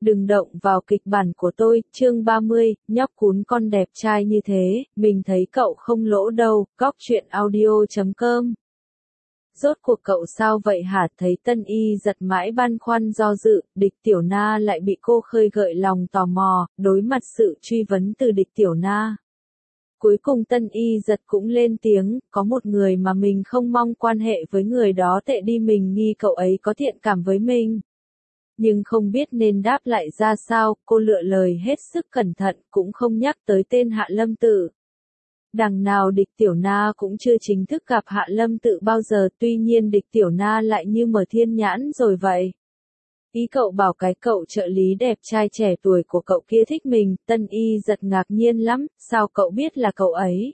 Đừng động vào kịch bản của tôi, chương 30, nhóc cún con đẹp trai như thế, mình thấy cậu không lỗ đâu, góc chuyện audio.com. Rốt cuộc cậu sao vậy hả? Thấy Tân Y giật mãi băn khoăn do dự, Địch Tiểu Na lại bị cô khơi gợi lòng tò mò, đối mặt sự truy vấn từ Địch Tiểu Na. Cuối cùng Tân Y giật cũng lên tiếng, có một người mà mình không mong quan hệ với người đó tệ đi, mình nghi cậu ấy có thiện cảm với mình. Nhưng không biết nên đáp lại ra sao, cô lựa lời hết sức cẩn thận, cũng không nhắc tới tên Hạ Lâm Tự. Đằng nào Địch Tiểu Na cũng chưa chính thức gặp Hạ Lâm Tự bao giờ, tuy nhiên Địch Tiểu Na lại như mở thiên nhãn rồi vậy. Ý cậu bảo cái cậu trợ lý đẹp trai trẻ tuổi của cậu kia thích mình, Tân Y giật ngạc nhiên lắm, sao cậu biết là cậu ấy?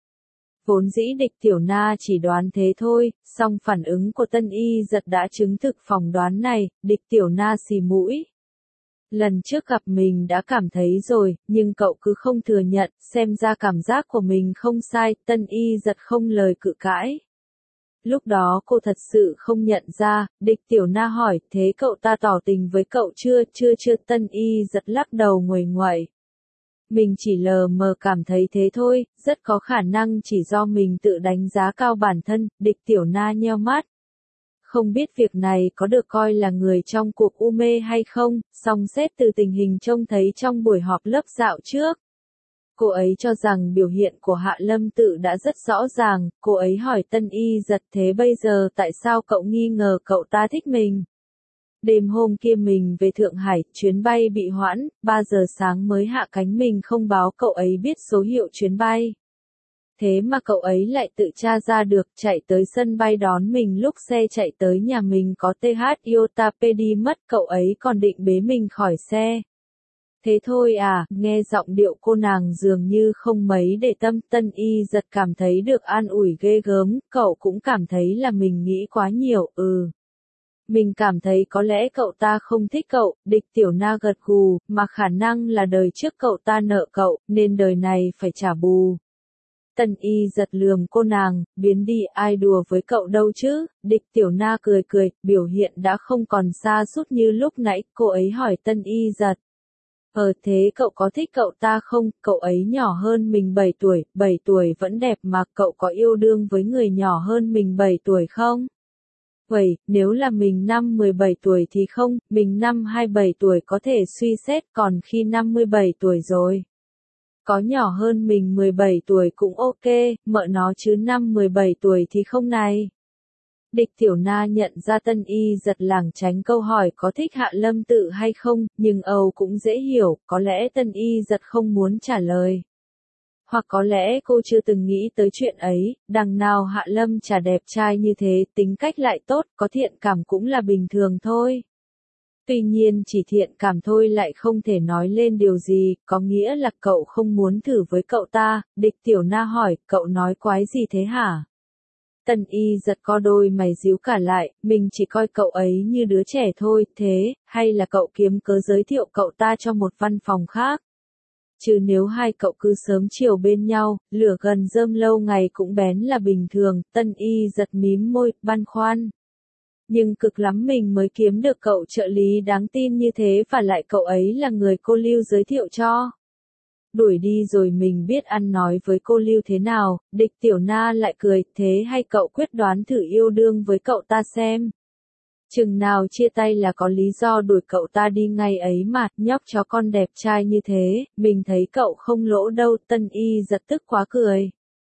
Vốn dĩ Địch Tiểu Na chỉ đoán thế thôi, song phản ứng của Tân Y giật đã chứng thực phỏng đoán này, Địch Tiểu Na xì mũi. Lần trước gặp mình đã cảm thấy rồi, nhưng cậu cứ không thừa nhận, xem ra cảm giác của mình không sai, Tân Y giật không lời cự cãi. Lúc đó cô thật sự không nhận ra, Địch Tiểu Na hỏi, thế cậu ta tỏ tình với cậu chưa, chưa, Tân Y giật lắc đầu nguầy nguậy. Mình chỉ lờ mờ cảm thấy thế thôi, rất có khả năng chỉ do mình tự đánh giá cao bản thân, Địch Tiểu Na nheo mắt. Không biết việc này có được coi là người trong cuộc u mê hay không, song xét từ tình hình trông thấy trong buổi họp lớp dạo trước. Cô ấy cho rằng biểu hiện của Hạ Lâm Tự đã rất rõ ràng, cô ấy hỏi Tân Y giật thế bây giờ tại sao cậu nghi ngờ cậu ta thích mình? Đêm hôm kia mình về Thượng Hải, chuyến bay bị hoãn, 3 giờ sáng mới hạ cánh, mình không báo cậu ấy biết số hiệu chuyến bay. Thế mà cậu ấy lại tự tra ra được, chạy tới sân bay đón mình, lúc xe chạy tới nhà mình có TH Iota PD mất, cậu ấy còn định bế mình khỏi xe. Thế thôi à, nghe giọng điệu cô nàng dường như không mấy để tâm, Tân Y giật cảm thấy được an ủi ghê gớm, cậu cũng cảm thấy là mình nghĩ quá nhiều, Mình cảm thấy có lẽ cậu ta không thích cậu, Địch Tiểu Na gật gù, mà khả năng là đời trước cậu ta nợ cậu, nên đời này phải trả bù. Tân Y giật lườm cô nàng, biến đi, ai đùa với cậu đâu chứ, Địch Tiểu Na cười, biểu hiện đã không còn xa sút như lúc nãy, cô ấy hỏi Tân Y giật. Thế cậu có thích cậu ta không, cậu ấy nhỏ hơn mình 7 tuổi vẫn đẹp mà, cậu có yêu đương với người nhỏ hơn mình 7 tuổi không? Vậy, nếu là mình năm 17 tuổi thì không, mình năm 27 tuổi có thể suy xét, còn khi 57 tuổi rồi. Có nhỏ hơn mình 17 tuổi cũng ok, mợ nó chứ năm 17 tuổi thì không này. Địch Tiểu Na nhận ra Tân Y giật lảng tránh câu hỏi có thích Hạ Lâm Tự hay không, nhưng cũng dễ hiểu, có lẽ Tân Y giật không muốn trả lời. Hoặc có lẽ cô chưa từng nghĩ tới chuyện ấy, đằng nào Hạ Lâm chả đẹp trai như thế, tính cách lại tốt, có thiện cảm cũng là bình thường thôi. Tuy nhiên chỉ thiện cảm thôi lại không thể nói lên điều gì, có nghĩa là cậu không muốn thử với cậu ta, Địch Tiểu Na hỏi, cậu nói quái gì thế hả? Tân Y giật co đôi mày díu cả lại, mình chỉ coi cậu ấy như đứa trẻ thôi, thế, hay là cậu kiếm cớ giới thiệu cậu ta cho một văn phòng khác? Chứ nếu hai cậu cứ sớm chiều bên nhau, lửa gần rơm lâu ngày cũng bén là bình thường, Tân Y giật mím môi, băn khoăn. Nhưng cực lắm mình mới kiếm được cậu trợ lý đáng tin như thế và lại cậu ấy là người cô Lưu giới thiệu cho. Đuổi đi rồi mình biết ăn nói với cô Lưu thế nào, Địch Tiểu Na lại cười, thế hay cậu quyết đoán thử yêu đương với cậu ta xem. Chừng nào chia tay là có lý do đuổi cậu ta đi ngay ấy mà, nhóc chó con đẹp trai như thế, mình thấy cậu không lỗ đâu, Tân Y giật tức quá cười.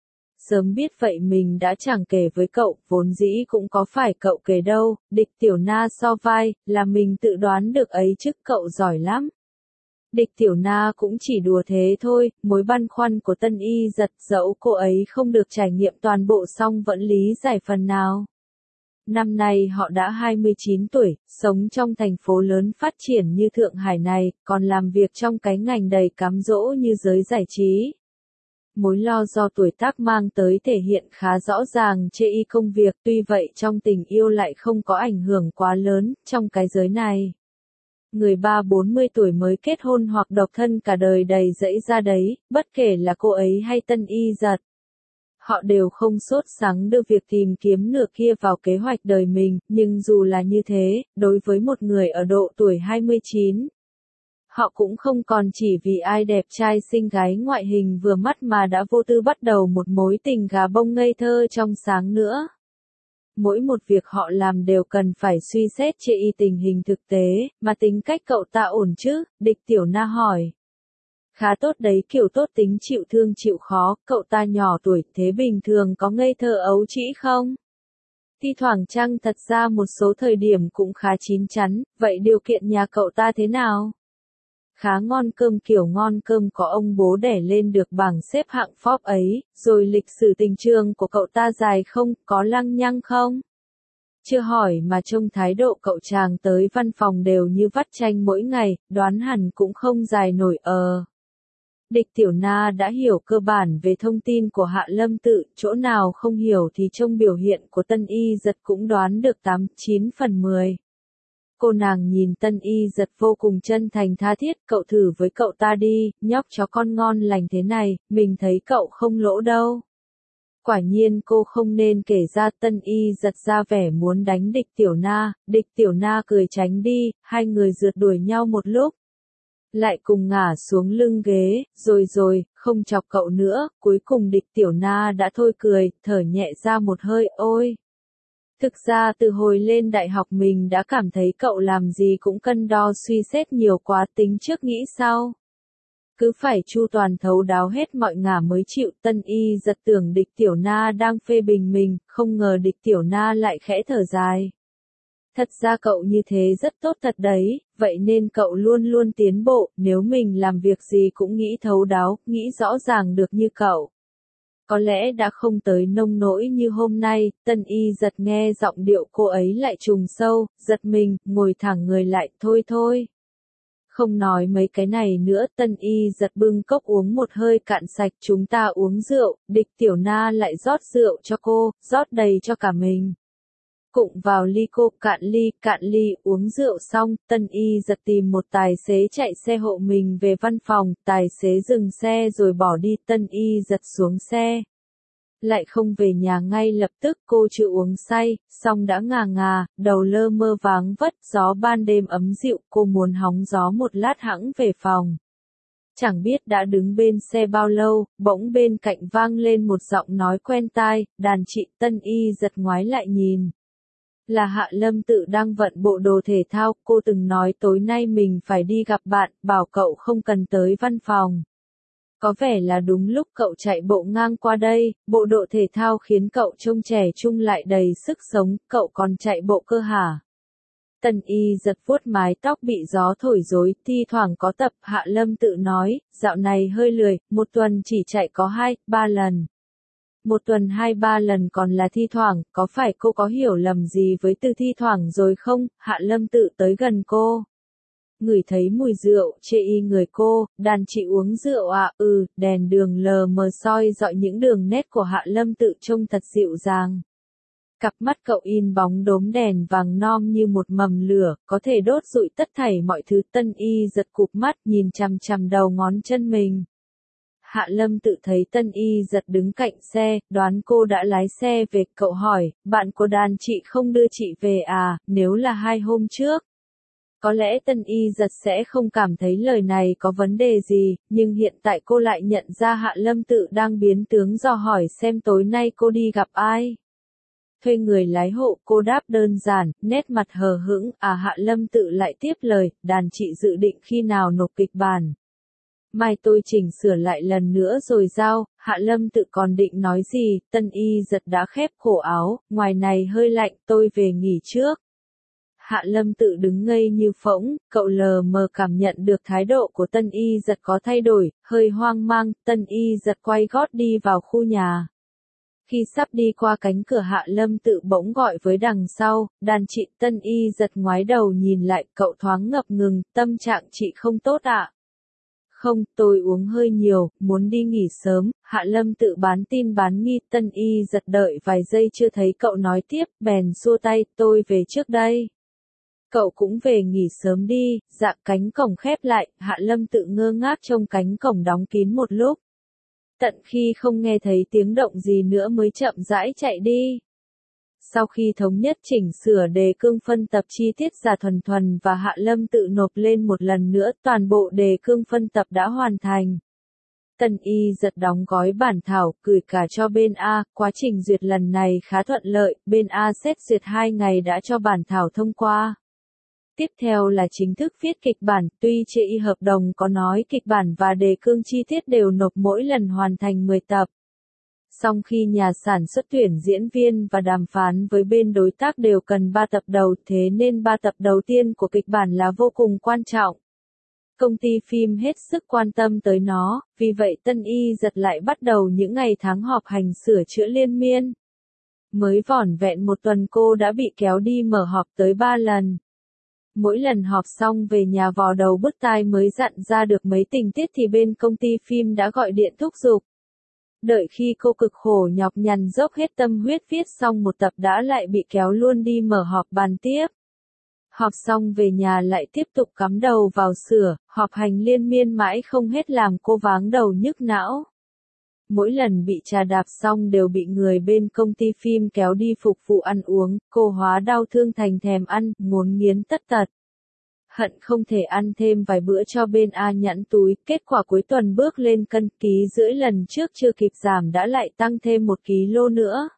Sớm biết vậy mình đã chẳng kể với cậu, vốn dĩ cũng có phải cậu kể đâu, Địch Tiểu Na so vai, là mình tự đoán được ấy chứ, cậu giỏi lắm. Địch Tiểu Na cũng chỉ đùa thế thôi, mối băn khoăn của Tân Y giật, dẫu cô ấy không được trải nghiệm toàn bộ song vẫn lý giải phần nào. Năm nay họ đã 29 tuổi, sống trong thành phố lớn phát triển như Thượng Hải này, còn làm việc trong cái ngành đầy cám dỗ như giới giải trí. Mối lo do tuổi tác mang tới thể hiện khá rõ ràng chê y công việc, tuy vậy trong tình yêu lại không có ảnh hưởng quá lớn, trong cái giới này. Người 30-40 tuổi mới kết hôn hoặc độc thân cả đời đầy dẫy ra đấy, bất kể là cô ấy hay Tân Y giật. Họ đều không sốt sắng đưa việc tìm kiếm nửa kia vào kế hoạch đời mình, nhưng dù là như thế, đối với một người ở độ tuổi 29, Họ cũng không còn chỉ vì ai đẹp trai xinh gái ngoại hình vừa mắt mà đã vô tư bắt đầu một mối tình gà bông ngây thơ trong sáng nữa. Mỗi một việc họ làm đều cần phải suy xét chê y tình hình thực tế, mà tính cách cậu ta ổn chứ? Địch Tiểu Na hỏi. Khá tốt đấy, kiểu tốt tính chịu thương chịu khó, cậu ta nhỏ tuổi thế bình thường có ngây thơ ấu trĩ không? Thi thoảng chăng, thật ra một số thời điểm cũng khá chín chắn, vậy điều kiện nhà cậu ta thế nào? Khá ngon cơm, kiểu ngon cơm có ông bố đẻ lên được bảng xếp hạng Forbes ấy, rồi lịch sử tình trường của cậu ta dài không, có lăng nhăng không? Chưa hỏi mà trông thái độ cậu chàng tới văn phòng đều như vắt chanh mỗi ngày, đoán hẳn cũng không dài nổi. Địch Tiểu Na đã hiểu cơ bản về thông tin của Hạ Lâm Tự, chỗ nào không hiểu thì trong biểu hiện của Tân Y Giật cũng đoán được 8-9 phần 10. Cô nàng nhìn Tân Y Giật vô cùng chân thành tha thiết, cậu thử với cậu ta đi, nhóc chó con ngon lành thế này, mình thấy cậu không lỗ đâu. Quả nhiên cô không nên kể ra. Tân Y Giật ra vẻ muốn đánh Địch Tiểu Na cười tránh đi, hai người rượt đuổi nhau một lúc. Lại cùng ngả xuống lưng ghế, rồi, không chọc cậu nữa, cuối cùng Địch Tiểu Na đã thôi cười, thở nhẹ ra một hơi, ôi. Thực ra từ hồi lên đại học mình đã cảm thấy cậu làm gì cũng cân đo suy xét nhiều quá, tính trước nghĩ sau. Cứ phải chu toàn thấu đáo hết mọi ngả mới chịu. Tân Y Giật tưởng Địch Tiểu Na đang phê bình mình, không ngờ Địch Tiểu Na lại khẽ thở dài. Thật ra cậu như thế rất tốt thật đấy, vậy nên cậu luôn luôn tiến bộ, nếu mình làm việc gì cũng nghĩ thấu đáo, nghĩ rõ ràng được như cậu. Có lẽ đã không tới nông nỗi như hôm nay. Tân Y Giật nghe giọng điệu cô ấy lại trùng sâu, giật mình, ngồi thẳng người lại, thôi. Không nói mấy cái này nữa. Tân Y Giật bưng cốc uống một hơi cạn sạch, chúng ta uống rượu. Địch Tiểu Na lại rót rượu cho cô, rót đầy cho cả mình. Cụng vào ly, cô cạn ly, uống rượu xong, Tân Y Giật tìm một tài xế chạy xe hộ mình về văn phòng, tài xế dừng xe rồi bỏ đi. Tân Y Giật xuống xe. Lại không về nhà ngay lập tức, cô chưa uống say, xong đã ngà, đầu lơ mơ váng vất, gió ban đêm ấm dịu, cô muốn hóng gió một lát hẵng về phòng. Chẳng biết đã đứng bên xe bao lâu, bỗng bên cạnh vang lên một giọng nói quen tai, đàn chị. Tân Y Giật ngoái lại nhìn. Là Hạ Lâm Tự đang vận bộ đồ thể thao, cô từng nói tối nay mình phải đi gặp bạn, bảo cậu không cần tới văn phòng. Có vẻ là đúng lúc cậu chạy bộ ngang qua đây, bộ đồ thể thao khiến cậu trông trẻ trung lại đầy sức sống, cậu còn chạy bộ cơ hả? Tân Y Giật vuốt mái tóc bị gió thổi rối, thi thoảng có tập. Hạ Lâm Tự nói, dạo này hơi lười, một tuần chỉ chạy có 2-3 lần. Một tuần 2-3 lần còn là thi thoảng, có phải cô có hiểu lầm gì với từ thi thoảng rồi không? Hạ Lâm Tự tới gần cô. Ngửi thấy mùi rượu, chê y người cô, đàn chị uống rượu à? Đèn đường lờ mờ soi dọi những đường nét của Hạ Lâm Tự trông thật dịu dàng. Cặp mắt cậu in bóng đốm đèn vàng non như một mầm lửa, có thể đốt rụi tất thảy mọi thứ. Tân Y Giật cụp mắt nhìn chằm chằm đầu ngón chân mình. Hạ Lâm Tự thấy Tân Y Giật đứng cạnh xe, đoán cô đã lái xe về, cậu hỏi, bạn của đàn chị không đưa chị về à? Nếu là 2 hôm trước, có lẽ Tân Y Giật sẽ không cảm thấy lời này có vấn đề gì, nhưng hiện tại cô lại nhận ra Hạ Lâm Tự đang biến tướng dò hỏi xem tối nay cô đi gặp ai. Thuê người lái hộ, cô đáp đơn giản, nét mặt hờ hững. Hạ Lâm Tự lại tiếp lời, đàn chị dự định khi nào nộp kịch bản? Mai tôi chỉnh sửa lại lần nữa rồi giao. Hạ Lâm Tự còn định nói gì, Tân Y Giật đã khép cổ áo, ngoài này hơi lạnh, tôi về nghỉ trước. Hạ Lâm Tự đứng ngây như phỗng, cậu lờ mờ cảm nhận được thái độ của Tân Y Giật có thay đổi, hơi hoang mang. Tân Y Giật quay gót đi vào khu nhà. Khi sắp đi qua cánh cửa, Hạ Lâm Tự bỗng gọi với đằng sau, đàn chị. Tân Y Giật ngoái đầu nhìn lại, cậu thoáng ngập ngừng, tâm trạng chị không tốt ạ? Không, tôi uống hơi nhiều, muốn đi nghỉ sớm. Hạ Lâm Tự bán tin bán nghi. Tân Y Giật đợi vài giây chưa thấy cậu nói tiếp, bèn xua tay, tôi về trước đây. Cậu cũng về nghỉ sớm đi. Dạ. Cánh cổng khép lại, Hạ Lâm Tự ngơ ngác trông cánh cổng đóng kín một lúc. Tận khi không nghe thấy tiếng động gì nữa mới chậm rãi chạy đi. Sau khi thống nhất chỉnh sửa đề cương phân tập chi tiết, Giả Thuần Thuần và Hạ Lâm tự nộp lên một lần nữa, toàn bộ đề cương phân tập đã hoàn thành. Tân Y giật đóng gói bản thảo, gửi cả cho bên A, quá trình duyệt lần này khá thuận lợi, bên A xét duyệt 2 ngày đã cho bản thảo thông qua. Tiếp theo là chính thức viết kịch bản, tuy chê hợp đồng có nói kịch bản và đề cương chi tiết đều nộp mỗi lần hoàn thành 10 tập. Song khi nhà sản xuất tuyển diễn viên và đàm phán với bên đối tác đều cần 3 tập đầu, thế nên 3 tập đầu tiên của kịch bản là vô cùng quan trọng. Công ty phim hết sức quan tâm tới nó, vì vậy Tân Y giật lại bắt đầu những ngày tháng họp hành sửa chữa liên miên. Mới vỏn vẹn một tuần cô đã bị kéo đi mở họp tới 3 lần. Mỗi lần họp xong về nhà vò đầu bứt tai mới dặn ra được mấy tình tiết thì bên công ty phim đã gọi điện thúc giục. Đợi khi cô cực khổ nhọc nhằn dốc hết tâm huyết viết xong một tập đã lại bị kéo luôn đi mở họp bàn tiếp. Họp xong về nhà lại tiếp tục cắm đầu vào sửa, họp hành liên miên mãi không hết làm cô váng đầu nhức não. Mỗi lần bị trà đạp xong đều bị người bên công ty phim kéo đi phục vụ ăn uống, cô hóa đau thương thành thèm ăn, ngốn nghiến tất tật. Hận không thể ăn thêm vài bữa cho bên A nhẵn túi, kết quả cuối tuần bước lên cân, ký rưỡi lần trước chưa kịp giảm đã lại tăng thêm 1 kg nữa.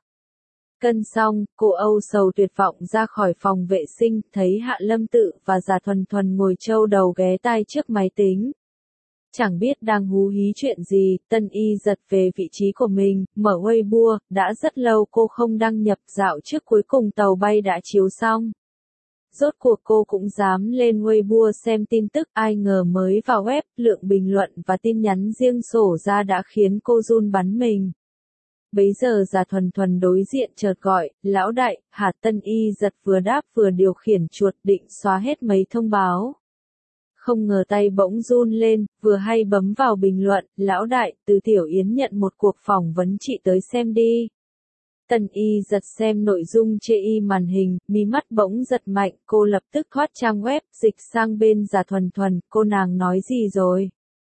Cân xong, cô âu sầu tuyệt vọng ra khỏi phòng vệ sinh, thấy Hạ Lâm Tự và Giả Thuần Thuần ngồi châu đầu ghé tai trước máy tính. Chẳng biết đang hú hí chuyện gì, Tân Y giật về vị trí của mình, mở Weibo, đã rất lâu cô không đăng nhập, dạo trước cuối cùng tàu bay đã chiếu xong. Rốt cuộc cô cũng dám lên Weibo xem tin tức, ai ngờ mới vào web, lượng bình luận và tin nhắn riêng sổ ra đã khiến cô run bắn mình. Bấy giờ Giả Thuần Thuần đối diện chợt gọi, lão đại, hả? Tân Y giật vừa đáp vừa điều khiển chuột định xóa hết mấy thông báo. Không ngờ tay bỗng run lên, vừa hay bấm vào bình luận, lão đại, từ Tiểu Yến nhận một cuộc phỏng vấn chị tới xem đi. Tân Y giật xem nội dung chê màn hình, mí mắt bỗng giật mạnh, cô lập tức thoát trang web, dịch sang bên Giả Thuần Thuần, cô nàng nói gì rồi?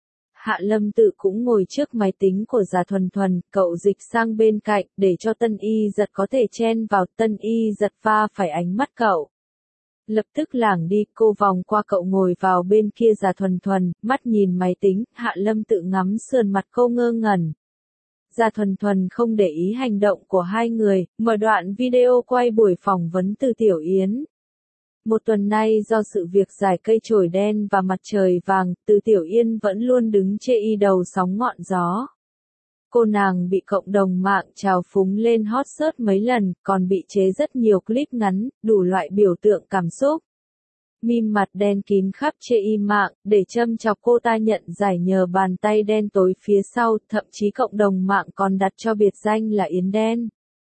Hạ Lâm Tự cũng ngồi trước máy tính của Giả Thuần Thuần, cậu dịch sang bên cạnh, để cho Tân Y giật có thể chen vào, Tân Y giật va phải ánh mắt cậu. Lập tức lảng đi, cô vòng qua cậu ngồi vào bên kia Giả Thuần Thuần, mắt nhìn máy tính, Hạ Lâm Tự ngắm sườn mặt cô ngơ ngẩn. Giả Thuần Thuần không để ý hành động của hai người, mở đoạn video quay buổi phỏng vấn từ Tiểu Yến. Một tuần nay do sự việc giải cây chổi đen và mặt trời vàng, từ Tiểu Yên vẫn luôn đứng chê đầu sóng ngọn gió. Cô nàng bị cộng đồng mạng trào phúng lên hot search mấy lần, còn bị chế rất nhiều clip ngắn, đủ loại biểu tượng cảm xúc. Meme mặt đen kín khắp chê mạng, để châm chọc cô ta nhận giải nhờ bàn tay đen tối phía sau, thậm chí cộng đồng mạng còn đặt cho biệt danh là Yến Đen.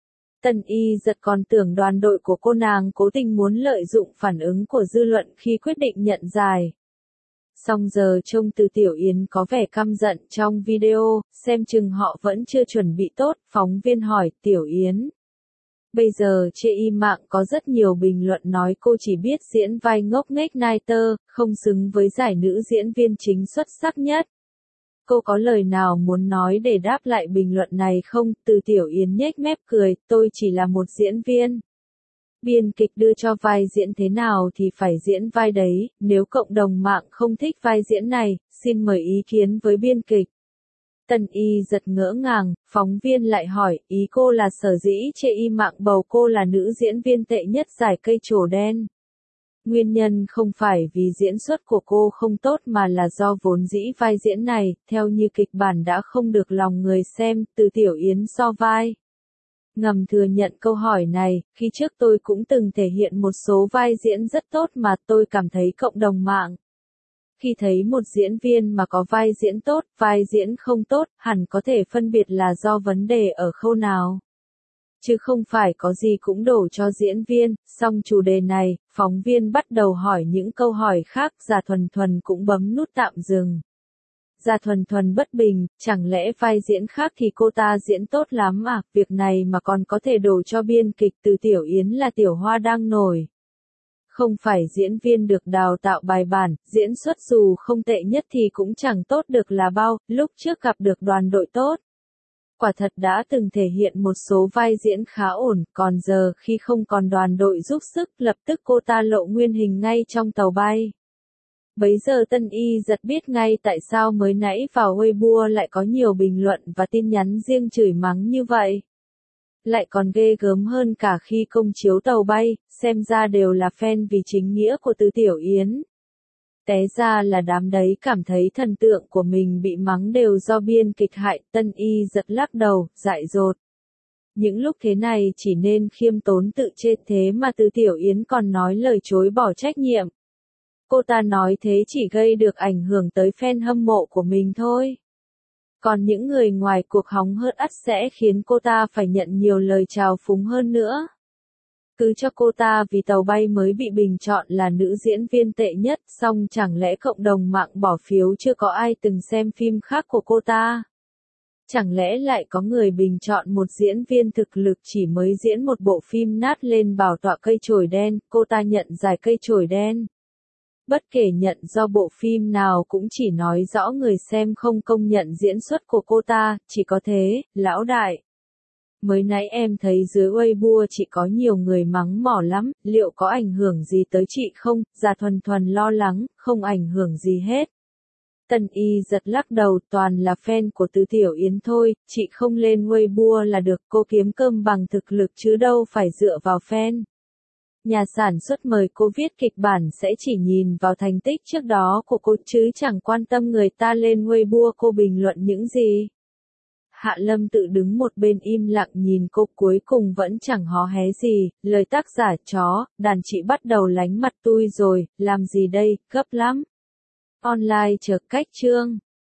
Tân Y giật còn tưởng đoàn đội của cô nàng cố tình muốn lợi dụng phản ứng của dư luận khi quyết định nhận giải. Song giờ trông từ Tiểu Yến có vẻ căm giận trong video, xem chừng họ vẫn chưa chuẩn bị tốt, phóng viên hỏi, Tiểu Yến. Bây giờ chê mạng có rất nhiều bình luận nói cô chỉ biết diễn vai ngốc nghếch nai tơ, không xứng với giải nữ diễn viên chính xuất sắc nhất. Cô có lời nào muốn nói để đáp lại bình luận này không? Từ Tiểu Yến nhếch mép cười, tôi chỉ là một diễn viên. Biên kịch đưa cho vai diễn thế nào thì phải diễn vai đấy, nếu cộng đồng mạng không thích vai diễn này, xin mời ý kiến với biên kịch. Tân Y giật ngỡ ngàng, phóng viên lại hỏi, ý cô là sở dĩ chê mạng bầu cô là nữ diễn viên tệ nhất giải cây trổ đen. Nguyên nhân không phải vì diễn xuất của cô không tốt mà là do vốn dĩ vai diễn này, theo như kịch bản đã không được lòng người xem, từ Tiểu Yến so vai. Ngầm thừa nhận câu hỏi này, khi trước tôi cũng từng thể hiện một số vai diễn rất tốt mà tôi cảm thấy cộng đồng mạng. Khi thấy một diễn viên mà có vai diễn tốt, vai diễn không tốt, hẳn có thể phân biệt là do vấn đề ở khâu nào. Chứ không phải có gì cũng đổ cho diễn viên, song chủ đề này, phóng viên bắt đầu hỏi những câu hỏi khác, Giả Thuần Thuần cũng bấm nút tạm dừng. Giả Thuần Thuần bất bình, chẳng lẽ vai diễn khác thì cô ta diễn tốt lắm à, việc này mà còn có thể đổ cho biên kịch, từ Tiểu Yến là tiểu hoa đang nổi. Không phải diễn viên được đào tạo bài bản, diễn xuất dù không tệ nhất thì cũng chẳng tốt được là bao, lúc trước gặp được đoàn đội tốt. Quả thật đã từng thể hiện một số vai diễn khá ổn, còn giờ khi không còn đoàn đội giúp sức, lập tức cô ta lộ nguyên hình ngay trong tàu bay. Bấy giờ Tân Y giật biết ngay tại sao mới nãy vào Weibo lại có nhiều bình luận và tin nhắn riêng chửi mắng như vậy. Lại còn ghê gớm hơn cả khi công chiếu tàu bay, xem ra đều là fan vì chính nghĩa của Từ Tiểu Yến. Té ra là đám đấy cảm thấy thần tượng của mình bị mắng đều do biên kịch hại, Tân Y giật lắc đầu, dại dột. Những lúc thế này chỉ nên khiêm tốn tự chê, thế mà Từ Tiểu Yến còn nói lời chối bỏ trách nhiệm. Cô ta nói thế chỉ gây được ảnh hưởng tới fan hâm mộ của mình thôi. Còn những người ngoài cuộc hóng hớt ắt sẽ khiến cô ta phải nhận nhiều lời trào phúng hơn nữa. Cứ cho cô ta vì tàu bay mới bị bình chọn là nữ diễn viên tệ nhất, song chẳng lẽ cộng đồng mạng bỏ phiếu chưa có ai từng xem phim khác của cô ta? Chẳng lẽ lại có người bình chọn một diễn viên thực lực chỉ mới diễn một bộ phim nát lên bảo tọa cây chổi đen, cô ta nhận giải cây chổi đen? Bất kể nhận do bộ phim nào cũng chỉ nói rõ người xem không công nhận diễn xuất của cô ta, chỉ có thế, lão đại. Mới nãy em thấy dưới Weibo chị có nhiều người mắng mỏ lắm, liệu có ảnh hưởng gì tới chị không? Dạ Thuần Thuần lo lắng, không ảnh hưởng gì hết. Tân Y giật lắc đầu, toàn là fan của Từ Tiểu Yến thôi, chị không lên Weibo là được, cô kiếm cơm bằng thực lực chứ đâu phải dựa vào fan. Nhà sản xuất mời cô viết kịch bản sẽ chỉ nhìn vào thành tích trước đó của cô chứ chẳng quan tâm người ta lên Weibo cô bình luận những gì. Hạ Lâm tự đứng một bên im lặng nhìn cô, cuối cùng vẫn chẳng hó hé gì, lời tác giả chó, đàn chị bắt đầu lánh mặt tui rồi, làm gì đây, gấp lắm. Online chờ cách chương.